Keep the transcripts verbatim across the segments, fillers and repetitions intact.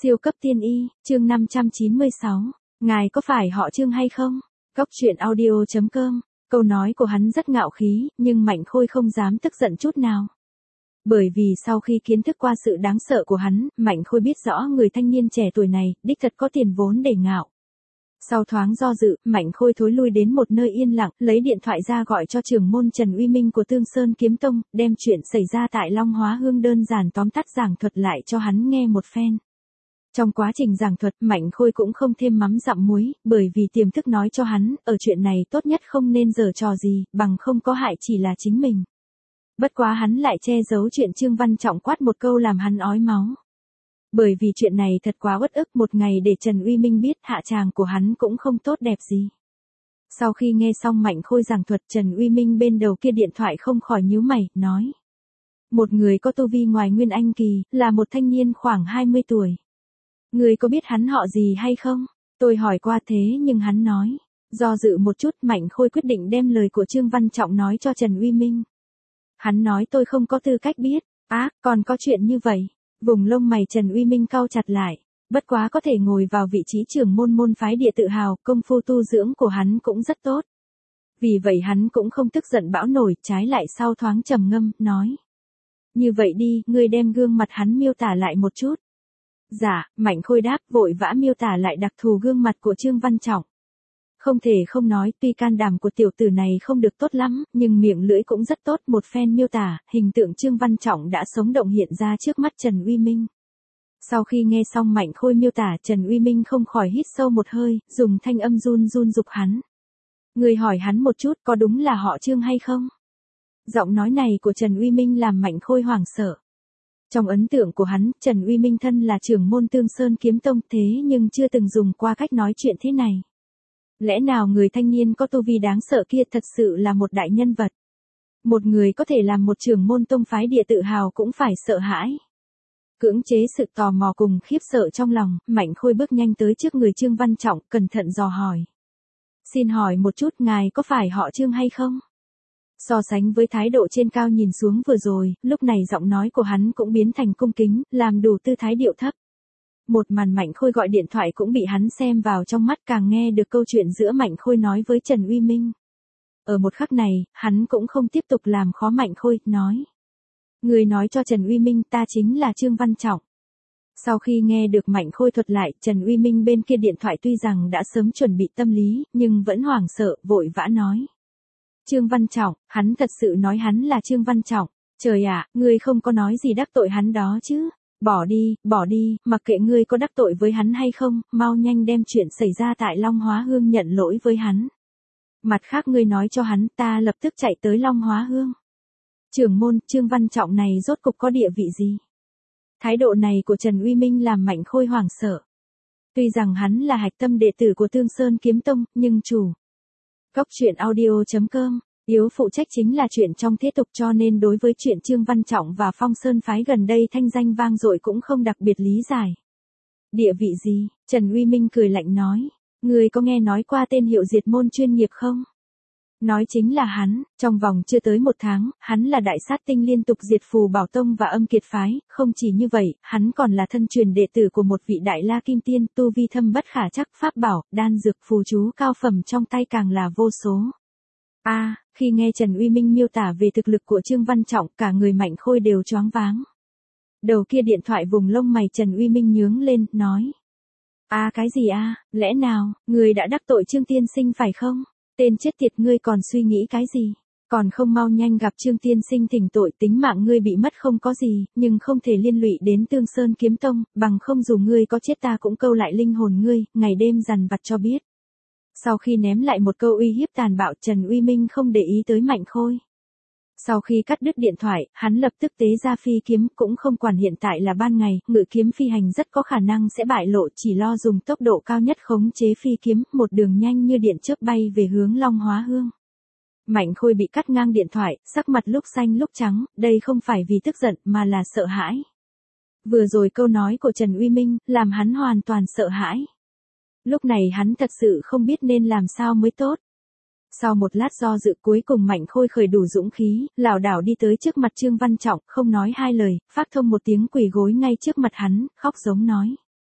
Siêu cấp tiên y, chương năm trăm chín mươi sáu. Ngài có phải họ Trương hay không? Cóc truyện audio chấm com. Câu nói của hắn rất ngạo khí, nhưng Mạnh Khôi không dám tức giận chút nào. Bởi vì sau khi kiến thức qua sự đáng sợ của hắn, Mạnh Khôi biết rõ người thanh niên trẻ tuổi này, đích thật có tiền vốn để ngạo. Sau thoáng do dự, Mạnh Khôi thối lui đến một nơi yên lặng, lấy điện thoại ra gọi cho trưởng môn Trần Uy Minh của Tương Sơn Kiếm Tông, đem chuyện xảy ra tại Long Hóa Hương đơn giản tóm tắt giảng thuật lại cho hắn nghe một phen. Trong quá trình giảng thuật, Mạnh Khôi cũng không thêm mắm dặm muối, bởi vì tiềm thức nói cho hắn, ở chuyện này tốt nhất không nên giở trò gì, bằng không có hại chỉ là chính mình. Bất quá hắn lại che giấu chuyện Trương Văn Trọng quát một câu làm hắn ói máu. Bởi vì chuyện này thật quá uất ức, một ngày để Trần Uy Minh biết hạ tràng của hắn cũng không tốt đẹp gì. Sau khi nghe xong Mạnh Khôi giảng thuật, Trần Uy Minh bên đầu kia điện thoại không khỏi nhíu mày, nói. Một người có tu vi ngoài Nguyên Anh Kỳ, là một thanh niên khoảng hai mươi tuổi. Người có biết hắn họ gì hay không? Tôi hỏi qua thế nhưng hắn nói. Do dự một chút, Mạnh Khôi quyết định đem lời của Trương Văn Trọng nói cho Trần Uy Minh. Hắn nói tôi không có tư cách biết. Á, à, còn có chuyện như vậy. Vùng lông mày Trần Uy Minh cau chặt lại. Bất quá có thể ngồi vào vị trí trưởng môn môn phái địa tự hào, công phu tu dưỡng của hắn cũng rất tốt. Vì vậy hắn cũng không tức giận bão nổi, trái lại sau thoáng trầm ngâm, nói. Như vậy đi, ngươi đem gương mặt hắn miêu tả lại một chút. Dạ, Mạnh Khôi đáp, vội vã miêu tả lại đặc thù gương mặt của Trương Văn Trọng. Không thể không nói, tuy can đảm của tiểu tử này không được tốt lắm, nhưng miệng lưỡi cũng rất tốt. Một phen miêu tả, hình tượng Trương Văn Trọng đã sống động hiện ra trước mắt Trần Uy Minh. Sau khi nghe xong Mạnh Khôi miêu tả, Trần Uy Minh không khỏi hít sâu một hơi, dùng thanh âm run run giục hắn. Người hỏi hắn một chút, có đúng là họ Trương hay không? Giọng nói này của Trần Uy Minh làm Mạnh Khôi hoảng sợ. Trong ấn tượng của hắn, Trần Uy Minh thân là trưởng môn Tương Sơn Kiếm Tông, thế nhưng chưa từng dùng qua cách nói chuyện thế này. Lẽ nào người thanh niên có tu vi đáng sợ kia thật sự là một đại nhân vật? Một người có thể làm một trưởng môn tông phái địa tự hào cũng phải sợ hãi. Cưỡng chế sự tò mò cùng khiếp sợ trong lòng, Mạnh Khôi bước nhanh tới trước người Trương Văn Trọng, cẩn thận dò hỏi. Xin hỏi một chút, ngài có phải họ Trương hay không? So sánh với thái độ trên cao nhìn xuống vừa rồi, lúc này giọng nói của hắn cũng biến thành cung kính, làm đủ tư thái điệu thấp. Một màn Mạnh Khôi gọi điện thoại cũng bị hắn xem vào trong mắt, càng nghe được câu chuyện giữa Mạnh Khôi nói với Trần Uy Minh. Ở một khắc này, hắn cũng không tiếp tục làm khó Mạnh Khôi, nói. Người nói cho Trần Uy Minh ta chính là Trương Văn Trọng. Sau khi nghe được Mạnh Khôi thuật lại, Trần Uy Minh bên kia điện thoại tuy rằng đã sớm chuẩn bị tâm lý, nhưng vẫn hoảng sợ, vội vã nói. Trương Văn Trọng, hắn thật sự nói hắn là Trương Văn Trọng. Trời ạ, à, ngươi không có nói gì đắc tội hắn đó chứ. Bỏ đi, bỏ đi, mặc kệ ngươi có đắc tội với hắn hay không, mau nhanh đem chuyện xảy ra tại Long Hóa Hương nhận lỗi với hắn. Mặt khác ngươi nói cho hắn, ta lập tức chạy tới Long Hóa Hương. Trưởng môn, Trương Văn Trọng này rốt cục có địa vị gì? Thái độ này của Trần Uy Minh làm Mạnh Khôi hoảng sợ. Tuy rằng hắn là hạch tâm đệ tử của Tương Sơn Kiếm Tông, nhưng chủ. Cóc truyện audio chấm com, yếu phụ trách chính là chuyện trong thế tục, cho nên đối với chuyện Trương Văn Trọng và Phong Sơn phái gần đây thanh danh vang dội cũng không đặc biệt lý giải. Địa vị gì? Trần Uy Minh cười lạnh nói. Người có nghe nói qua tên hiệu diệt môn chuyên nghiệp không? Nói chính là hắn, trong vòng chưa tới một tháng, hắn là đại sát tinh liên tục diệt Phù Bảo Tông và Âm Kiệt phái, không chỉ như vậy, hắn còn là thân truyền đệ tử của một vị đại la kim tiên, tu vi thâm bất khả trắc, pháp bảo, đan dược, phù chú cao phẩm trong tay càng là vô số. A, à, khi nghe Trần Uy Minh miêu tả về thực lực của Trương Văn Trọng, cả người Mạnh Khôi đều choáng váng. Đầu kia điện thoại vùng lông mày Trần Uy Minh nhướng lên, nói. A à, cái gì a, à? Lẽ nào, người đã đắc tội Trương tiên sinh phải không? Tên chết tiệt, ngươi còn suy nghĩ cái gì? Còn không mau nhanh gặp Trương tiên sinh thỉnh tội, tính mạng ngươi bị mất không có gì, nhưng không thể liên lụy đến Tương Sơn Kiếm Tông, bằng không dù ngươi có chết ta cũng câu lại linh hồn ngươi, ngày đêm dằn vặt cho biết. Sau khi ném lại một câu uy hiếp tàn bạo, Trần Uy Minh không để ý tới Mạnh Khôi. Sau khi cắt đứt điện thoại, hắn lập tức tế ra phi kiếm, cũng không quản hiện tại là ban ngày, ngự kiếm phi hành rất có khả năng sẽ bại lộ, chỉ lo dùng tốc độ cao nhất khống chế phi kiếm, một đường nhanh như điện chớp bay về hướng Long Hóa Hương. Mạnh Khôi bị cắt ngang điện thoại, sắc mặt lúc xanh lúc trắng, đây không phải vì tức giận mà là sợ hãi. Vừa rồi câu nói của Trần Uy Minh, làm hắn hoàn toàn sợ hãi. Lúc này hắn thật sự không biết nên làm sao mới tốt. Sau một lát do dự, cuối cùng Mạnh Khôi khởi đủ dũng khí, lảo đảo đi tới trước mặt Trương Văn Trọng, không nói hai lời, phát thông một tiếng quỳ gối ngay trước mặt hắn, khóc giống nói.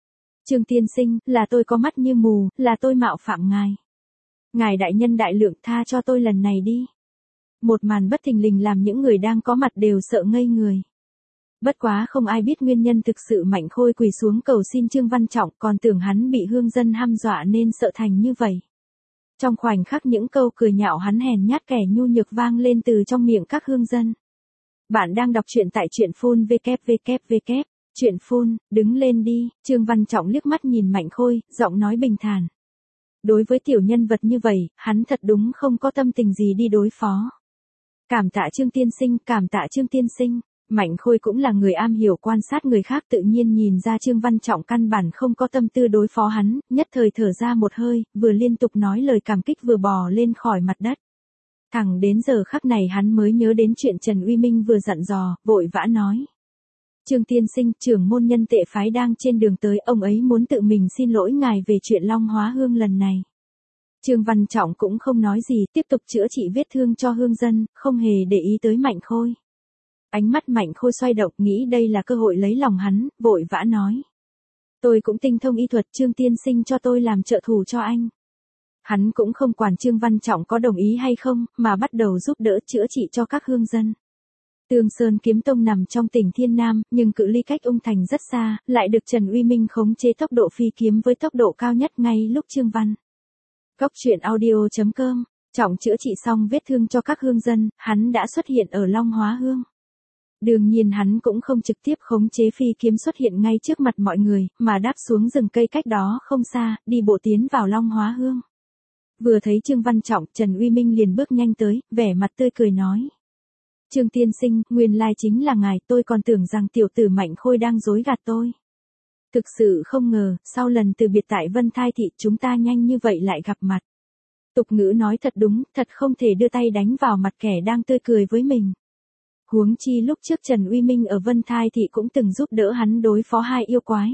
Trương tiên sinh, là tôi có mắt như mù, là tôi mạo phạm ngài. Ngài đại nhân đại lượng tha cho tôi lần này đi. Một màn bất thình lình làm những người đang có mặt đều sợ ngây người. Bất quá không ai biết nguyên nhân thực sự Mạnh Khôi quỳ xuống cầu xin Trương Văn Trọng, còn tưởng hắn bị hương dân hăm dọa nên sợ thành như vậy. Trong khoảnh khắc những câu cười nhạo hắn hèn nhát kẻ nhu nhược vang lên từ trong miệng các hương dân. Bạn đang đọc truyện tại truyện phun vê kép vê kép vê kép. Truyện phun, đứng lên đi. Trương Văn Trọng liếc mắt nhìn Mạnh Khôi, giọng nói bình thản. Đối với tiểu nhân vật như vậy, hắn thật đúng không có tâm tình gì đi đối phó. Cảm tạ Trương tiên sinh, cảm tạ Trương tiên sinh. Mạnh Khôi cũng là người am hiểu quan sát người khác, tự nhiên nhìn ra Trương Văn Trọng căn bản không có tâm tư đối phó hắn, nhất thời thở ra một hơi, vừa liên tục nói lời cảm kích vừa bò lên khỏi mặt đất. Thẳng đến giờ khắc này hắn mới nhớ đến chuyện Trần Uy Minh vừa dặn dò, vội vã nói. Trương tiên sinh, trưởng môn nhân tệ phái đang trên đường tới, ông ấy muốn tự mình xin lỗi ngài về chuyện Long Hóa Hương lần này. Trương Văn Trọng cũng không nói gì, tiếp tục chữa trị vết thương cho hương dân, không hề để ý tới Mạnh Khôi. Ánh mắt Mạnh Khôi xoay động, nghĩ đây là cơ hội lấy lòng hắn, vội vã nói. Tôi cũng tinh thông y thuật, Trương tiên sinh cho tôi làm trợ thủ cho anh. Hắn cũng không quản Trương Văn Trọng có đồng ý hay không, mà bắt đầu giúp đỡ chữa trị cho các hương dân. Tương Sơn Kiếm Tông nằm trong tỉnh Thiên Nam, nhưng cự ly cách Ung Thành rất xa, lại được Trần Uy Minh khống chế tốc độ phi kiếm với tốc độ cao nhất ngay lúc Trương Văn. Cốc truyện audio chấm com, Trọng chữa trị xong vết thương cho các hương dân, hắn đã xuất hiện ở Long Hóa Hương. Đương nhiên hắn cũng không trực tiếp khống chế phi kiếm xuất hiện ngay trước mặt mọi người, mà đáp xuống rừng cây cách đó không xa, đi bộ tiến vào Long Hóa Hương. Vừa thấy Trương Văn Trọng, Trần Uy Minh liền bước nhanh tới, vẻ mặt tươi cười nói. Trương tiên sinh, nguyên lai chính là ngài, tôi còn tưởng rằng tiểu tử Mạnh Khôi đang dối gạt tôi. Thực sự không ngờ, sau lần từ biệt tại Vân Thai Thị chúng ta nhanh như vậy lại gặp mặt. Tục ngữ nói thật đúng, thật không thể đưa tay đánh vào mặt kẻ đang tươi cười với mình. Huống chi lúc trước Trần Uy Minh ở Vân Thai Thị cũng từng giúp đỡ hắn đối phó hai yêu quái.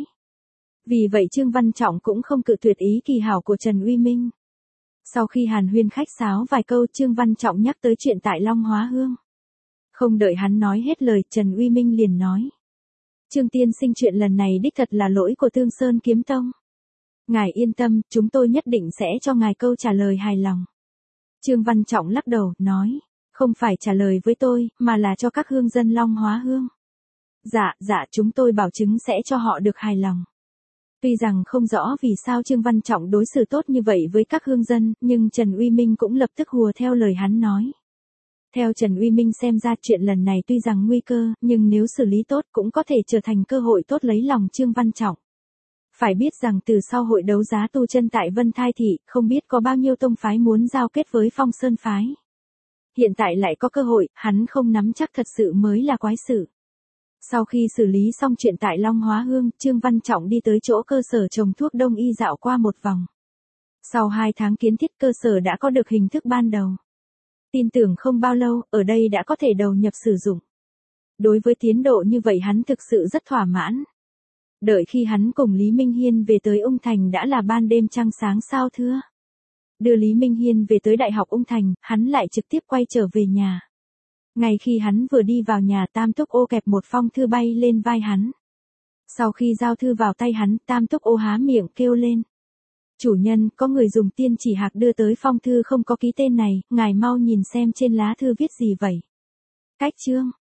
Vì vậy Trương Văn Trọng cũng không cự tuyệt ý kỳ hảo của Trần Uy Minh. Sau khi hàn huyên khách sáo vài câu, Trương Văn Trọng nhắc tới chuyện tại Long Hóa Hương. Không đợi hắn nói hết lời, Trần Uy Minh liền nói. Trương tiên sinh, chuyện lần này đích thật là lỗi của Tương Sơn Kiếm Tông. Ngài yên tâm, chúng tôi nhất định sẽ cho ngài câu trả lời hài lòng. Trương Văn Trọng lắc đầu, nói. Không phải trả lời với tôi, mà là cho các hương dân Long Hóa Hương. Dạ, dạ, chúng tôi bảo chứng sẽ cho họ được hài lòng. Tuy rằng không rõ vì sao Trương Văn Trọng đối xử tốt như vậy với các hương dân, nhưng Trần Uy Minh cũng lập tức hùa theo lời hắn nói. Theo Trần Uy Minh xem ra chuyện lần này tuy rằng nguy cơ, nhưng nếu xử lý tốt cũng có thể trở thành cơ hội tốt lấy lòng Trương Văn Trọng. Phải biết rằng từ sau hội đấu giá tu chân tại Vân Thai Thị, không biết có bao nhiêu tông phái muốn giao kết với Phong Sơn phái. Hiện tại lại có cơ hội, hắn không nắm chắc thật sự mới là quái sự. Sau khi xử lý xong chuyện tại Long Hóa Hương, Trương Văn Trọng đi tới chỗ cơ sở trồng thuốc đông y dạo qua một vòng. Sau hai tháng kiến thiết, cơ sở đã có được hình thức ban đầu. Tin tưởng không bao lâu, ở đây đã có thể đầu nhập sử dụng. Đối với tiến độ như vậy hắn thực sự rất thỏa mãn. Đợi khi hắn cùng Lý Minh Hiên về tới Ung Thành đã là ban đêm trăng sáng sao thưa. Đưa Lý Minh Hiên về tới Đại học Ung Thành, hắn lại trực tiếp quay trở về nhà. Ngay khi hắn vừa đi vào nhà, Tam Túc Ô kẹp một phong thư bay lên vai hắn. Sau khi giao thư vào tay hắn, Tam Túc Ô há miệng kêu lên. Chủ nhân, có người dùng tiên chỉ hạc đưa tới phong thư không có ký tên này, ngài mau nhìn xem trên lá thư viết gì vậy. Cách chương,